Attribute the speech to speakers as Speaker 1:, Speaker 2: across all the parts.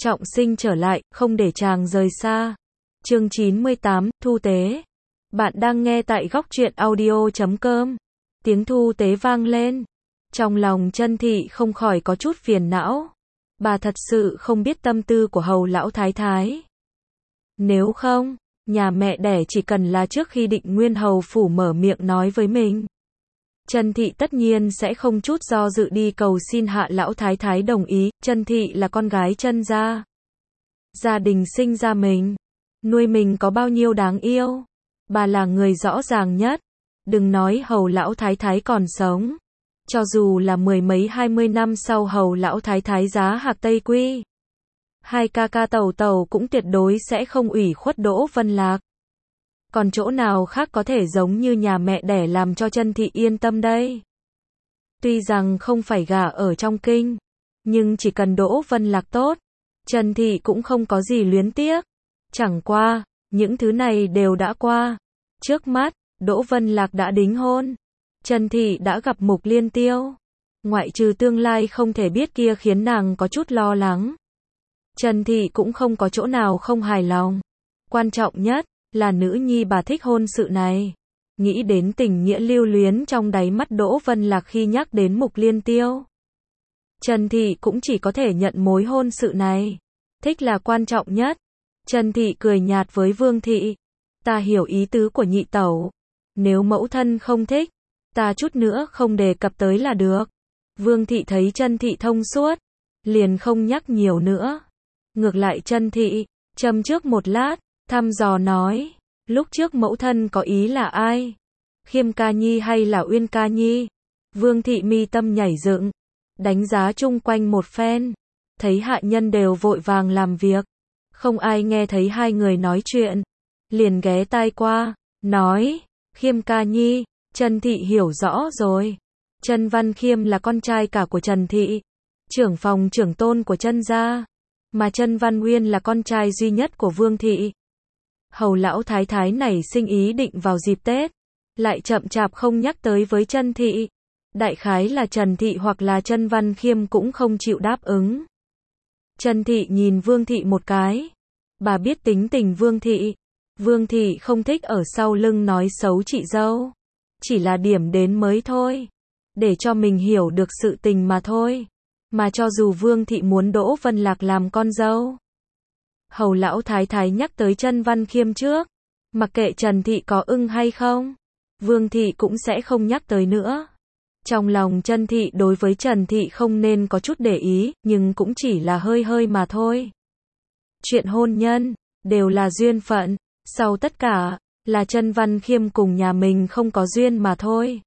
Speaker 1: trọng sinh trở lại, không để chàng rời xa. Chương 98, Thu Tế. Bạn đang nghe tại góc truyện audio.com. Tiếng thu tế vang lên. Trong lòng Chân Thị không khỏi có chút phiền não. Bà thật sự không biết tâm tư của Hầu lão thái thái. Nếu không, nhà mẹ đẻ chỉ cần là trước khi Định Nguyên hầu phủ mở miệng nói với mình, Chân Thị tất nhiên sẽ không chút do dự đi cầu xin Hạ lão thái thái đồng ý. Chân Thị là con gái Chân gia. Gia đình sinh ra mình, nuôi mình có bao nhiêu đáng yêu. Bà là người rõ ràng nhất. Đừng nói Hầu lão thái thái còn sống, cho dù là mười mấy 20 năm sau Hầu lão thái thái giá hạc Tây Quy, hai ca ca tẩu tẩu cũng tuyệt đối sẽ không ủy khuất Đỗ Vân Lạc. Còn chỗ nào khác có thể giống như nhà mẹ đẻ làm cho Chân Thị yên tâm đây? Tuy rằng không phải gả ở trong kinh, nhưng chỉ cần Đỗ Vân Lạc tốt, Chân Thị cũng không có gì luyến tiếc. Chẳng qua, những thứ này đều đã qua. Trước mắt, Đỗ Vân Lạc đã đính hôn. Chân Thị đã gặp Mục Liên Tiêu. Ngoại trừ tương lai không thể biết kia khiến nàng có chút lo lắng, Chân Thị cũng không có chỗ nào không hài lòng. Quan trọng nhất là nữ nhi bà thích hôn sự này. Nghĩ đến tình nghĩa lưu luyến trong đáy mắt Đỗ Vân Lạc khi nhắc đến Mục Liên Tiêu, Chân Thị cũng chỉ có thể nhận mối hôn sự này. Thích là quan trọng nhất. Chân Thị cười nhạt với Vương Thị. Ta hiểu ý tứ của nhị tẩu. Nếu mẫu thân không thích, ta chút nữa không đề cập tới là được. Vương Thị thấy Chân Thị thông suốt, liền không nhắc nhiều nữa. Ngược lại Chân Thị châm trước một lát, thăm dò nói, lúc trước mẫu thân có ý là ai? Khiêm ca nhi hay là Uyên ca nhi? Vương Thị mi tâm nhảy dựng, đánh giá chung quanh một phen, thấy hạ nhân đều vội vàng làm việc, không ai nghe thấy hai người nói chuyện, liền ghé tai qua, nói, Khiêm ca nhi. Chân Thị hiểu rõ rồi. Chân Văn Khiêm là con trai cả của Trần Thị, trưởng phòng trưởng tôn của Chân gia, mà Chân Văn Uyên là con trai duy nhất của Vương Thị. Hầu lão thái thái này sinh ý định vào dịp Tết, lại chậm chạp không nhắc tới với Chân Thị. Đại khái là Trần Thị hoặc là Chân Văn Khiêm cũng không chịu đáp ứng. Chân Thị nhìn Vương Thị một cái. Bà biết tính tình Vương Thị. Vương Thị không thích ở sau lưng nói xấu chị dâu. Chỉ là điểm đến mới thôi. Để cho mình hiểu được sự tình mà thôi. Mà cho dù Vương Thị muốn Đỗ Vân Lạc làm con dâu, Hầu lão thái thái nhắc tới Chân Văn Khiêm trước, mặc kệ Trần Thị có ưng hay không, Vương Thị cũng sẽ không nhắc tới nữa. Trong lòng Chân Thị đối với Trần Thị không nên có chút để ý, nhưng cũng chỉ là hơi hơi mà thôi. Chuyện hôn nhân đều là duyên phận, sau tất cả là Chân Văn Khiêm cùng nhà mình không có duyên mà thôi.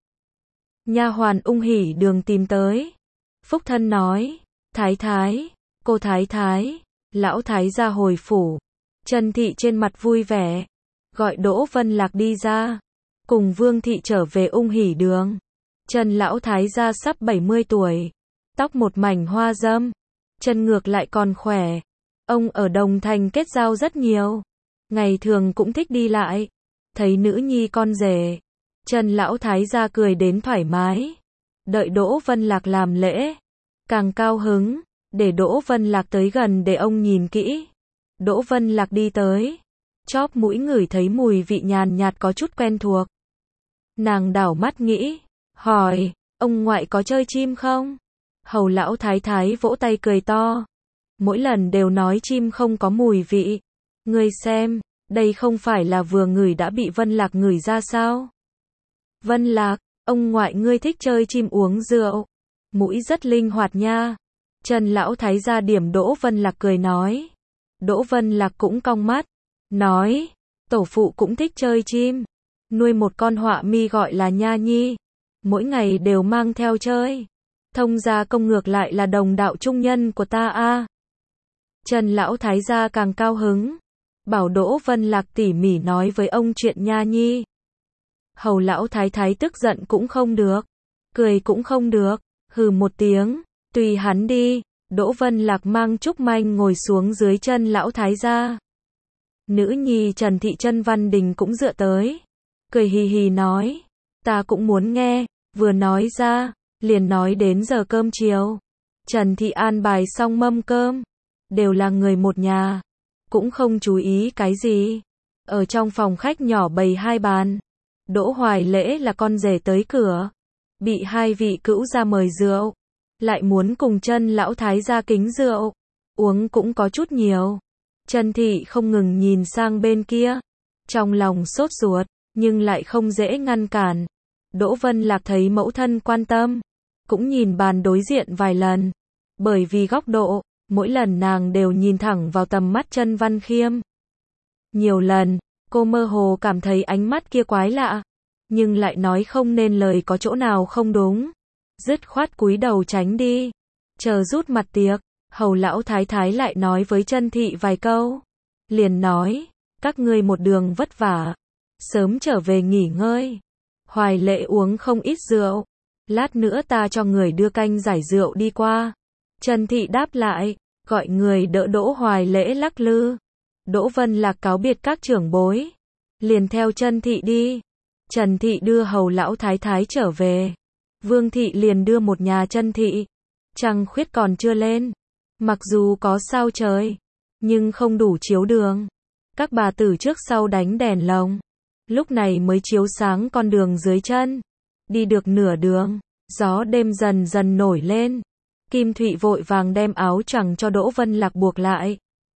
Speaker 1: Nha hoàn Ung Hỉ Đường tìm tới. Phúc thân nói, thái thái, cô thái thái, lão thái gia hồi phủ. Chân Thị trên mặt vui vẻ, gọi Đỗ Vân Lạc đi ra, cùng Vương Thị trở về Ung Hỉ Đường. Chân lão thái gia sắp 70 tuổi, tóc một mảnh hoa râm, chân ngược lại còn khỏe. Ông ở Đồng Thành kết giao rất nhiều, ngày thường cũng thích đi lại. Thấy nữ nhi con rể, Chân lão thái gia cười đến thoải mái. Đợi Đỗ Vân Lạc làm lễ, càng cao hứng, để Đỗ Vân Lạc tới gần để ông nhìn kỹ. Đỗ Vân Lạc đi tới, chóp mũi ngửi thấy mùi vị nhàn nhạt có chút quen thuộc. Nàng đảo mắt nghĩ, hỏi, ông ngoại có chơi chim không? Hầu lão thái thái vỗ tay cười to. Mỗi lần đều nói chim không có mùi vị. Ngươi xem, đây không phải là vừa ngửi đã bị Vân Lạc ngửi ra sao? Vân Lạc, ông ngoại ngươi thích chơi chim uống rượu. Mũi rất linh hoạt nha. Chân lão thái gia điểm Đỗ Vân Lạc cười nói. Đỗ Vân Lạc cũng cong mắt, nói, tổ phụ cũng thích chơi chim. Nuôi một con họa mi gọi là Nha Nhi. Mỗi ngày đều mang theo chơi. Thông gia công ngược lại là đồng đạo trung nhân của ta a. Chân lão thái gia càng cao hứng, bảo Đỗ Vân Lạc tỉ mỉ nói với ông chuyện Nha Nhi. Hầu lão thái thái tức giận cũng không được, cười cũng không được, hừ một tiếng, tùy hắn đi. Đỗ Vân Lạc mang Trúc Manh ngồi xuống dưới chân lão thái gia. Nữ nhi Trần Thị Chân Văn Đình cũng dựa tới, cười hì hì nói, ta cũng muốn nghe. Vừa nói ra, liền nói đến giờ cơm chiều. Trần Thị an bài xong mâm cơm, đều là người một nhà, cũng không chú ý cái gì. Ở trong phòng khách nhỏ bày hai bàn, Đỗ Hoài Lễ là con rể tới cửa, bị hai vị cữu gia mời rượu, lại muốn cùng Chân lão thái gia kính rượu, uống cũng có chút nhiều. Chân Thị không ngừng nhìn sang bên kia, trong lòng sốt ruột, nhưng lại không dễ ngăn cản. Đỗ Vân Lạc thấy mẫu thân quan tâm, cũng nhìn bàn đối diện vài lần, bởi vì góc độ, mỗi lần nàng đều nhìn thẳng vào tầm mắt Chân Văn Khiêm. Nhiều lần, cô mơ hồ cảm thấy ánh mắt kia quái lạ, nhưng lại nói không nên lời có chỗ nào không đúng. Dứt khoát cúi đầu tránh đi. Chờ rút mặt tiệc, Hầu lão thái thái lại nói với Chân Thị vài câu. Liền nói, các ngươi một đường vất vả, sớm trở về nghỉ ngơi. Hoài Lễ uống không ít rượu, lát nữa ta cho người đưa canh giải rượu đi qua. Chân Thị đáp lại, gọi người đỡ Đỗ Hoài Lễ lắc lư. Đỗ Vân Lạc cáo biệt các trưởng bối, liền theo Chân Thị đi. Trần Thị đưa Hầu lão thái thái trở về, Vương Thị liền đưa một nhà Chân Thị. Trăng khuyết còn chưa lên, mặc dù có sao trời, nhưng không đủ chiếu đường. Các bà tử trước sau đánh đèn lồng, lúc này mới chiếu sáng con đường dưới chân. Đi được nửa đường, gió đêm dần dần nổi lên. Kim Thụy vội vàng đem áo choàng cho Đỗ Vân Lạc buộc lại.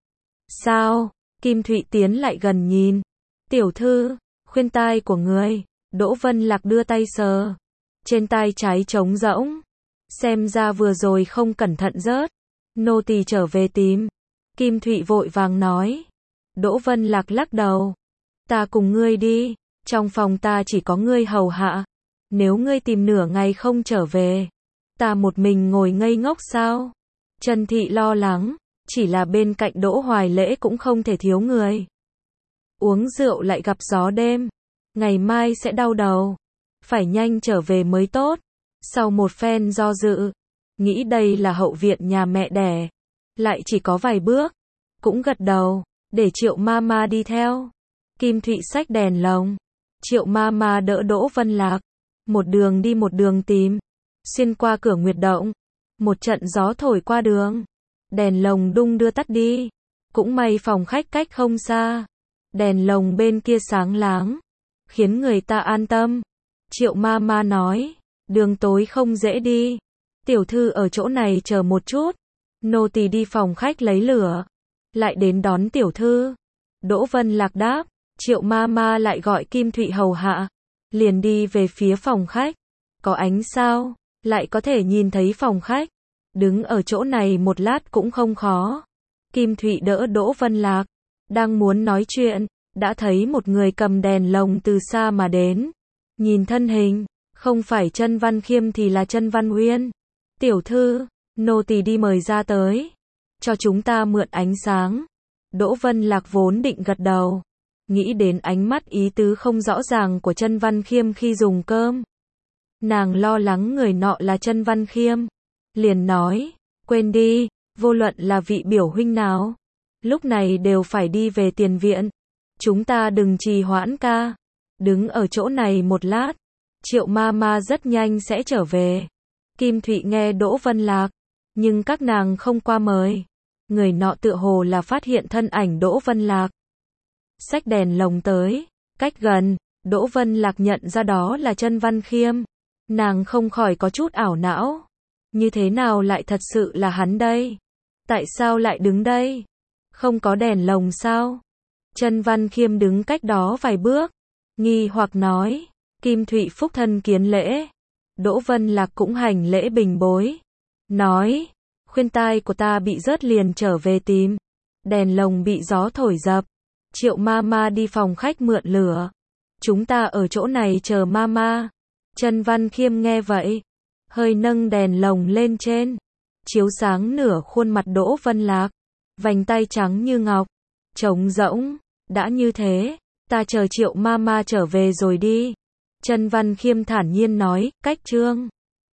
Speaker 1: Sao? Kim Thụy tiến lại gần nhìn. Tiểu thư, khuyên tai của người. Đỗ Vân Lạc đưa tay sờ. Trên tai trái trống rỗng. Xem ra vừa rồi không cẩn thận rớt. Nô tỳ trở về tìm. Kim Thụy vội vàng nói. Đỗ Vân Lạc lắc đầu. Ta cùng ngươi đi. Trong phòng ta chỉ có ngươi hầu hạ. Nếu ngươi tìm nửa ngày không trở về, ta một mình ngồi ngây ngốc sao? Trần Thị lo lắng. Chỉ là bên cạnh Đỗ Hoài Lễ cũng không thể thiếu người. Uống rượu lại gặp gió đêm, ngày mai sẽ đau đầu. Phải nhanh trở về mới tốt. Sau một phen do dự, nghĩ đây là hậu viện nhà mẹ đẻ, lại chỉ có vài bước, cũng gật đầu, để Triệu Mama đi theo. Kim Thụy xách đèn lồng, Triệu Mama đỡ Đỗ Vân Lạc, một đường đi một đường tìm, xuyên qua cửa Nguyệt Động, một trận gió thổi qua đường, đèn lồng đung đưa tắt đi, cũng may phòng khách cách không xa, đèn lồng bên kia sáng láng, khiến người ta an tâm. Triệu Mama nói, đường tối không dễ đi, tiểu thư ở chỗ này chờ một chút, nô tỳ đi phòng khách lấy lửa, lại đến đón tiểu thư. Đỗ Vân Lạc đáp, Triệu Mama lại gọi Kim Thụy hầu hạ, liền đi về phía phòng khách. Có ánh sao, lại có thể nhìn thấy phòng khách, đứng ở chỗ này một lát cũng không khó. Kim Thụy đỡ Đỗ Vân Lạc, đang muốn nói chuyện, đã thấy một người cầm đèn lồng từ xa mà đến. Nhìn thân hình, không phải Chân Văn Khiêm thì là Chân Văn Uyên. Tiểu thư, nô tỳ đi mời ra tới, cho chúng ta mượn ánh sáng. Đỗ Vân Lạc vốn định gật đầu, nghĩ đến ánh mắt ý tứ không rõ ràng của Chân Văn Khiêm khi dùng cơm. Nàng lo lắng người nọ là Chân Văn Khiêm, liền nói, quên đi, vô luận là vị biểu huynh nào, lúc này đều phải đi về tiền viện. Chúng ta đừng trì hoãn ca, đứng ở chỗ này một lát, Triệu Mama rất nhanh sẽ trở về. Kim Thụy nghe Đỗ Vân Lạc, nhưng các nàng không qua mời. Người nọ tựa hồ là phát hiện thân ảnh Đỗ Vân Lạc, xách đèn lồng tới, cách gần, Đỗ Vân Lạc nhận ra đó là Chân Văn Khiêm. Nàng không khỏi có chút ảo não. Như thế nào lại thật sự là hắn đây? Tại sao lại đứng đây? Không có đèn lồng sao? Chân Văn Khiêm đứng cách đó vài bước, nghi hoặc nói. Kim Thụy phúc thân kiến lễ. Đỗ Vân Lạc cũng hành lễ bình bối. Nói, khuyên tai của ta bị rớt liền trở về tìm. Đèn lồng bị gió thổi dập. Triệu Mama đi phòng khách mượn lửa. Chúng ta ở chỗ này chờ Mama. Chân Văn Khiêm nghe vậy, hơi nâng đèn lồng lên trên, chiếu sáng nửa khuôn mặt Đỗ Vân Lạc, vành tay trắng như ngọc, trống rỗng. Đã như thế, ta chờ Triệu Mama trở về rồi đi. Chân Văn Khiêm thản nhiên nói, cách trương.